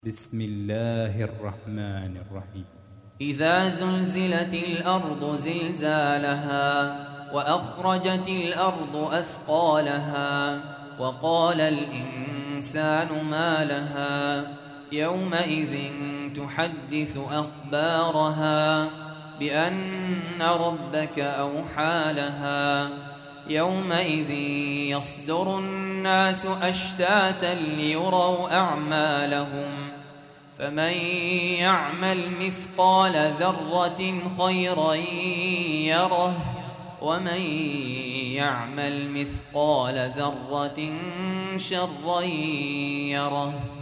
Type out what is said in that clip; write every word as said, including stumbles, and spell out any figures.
بسم الله الرحمن الرحيم. إذا زلزلت الأرض زلزالها وأخرجت الأرض أثقالها وقال الإنسان ما لها يومئذ تحدث أخبارها بأن ربك أوحى لها يومئذ يصدر الناس أشتاتا ليروا أعمالهم فمن يعمل مثقال ذرة خيرا يره ومن يعمل مثقال ذرة شرا يره.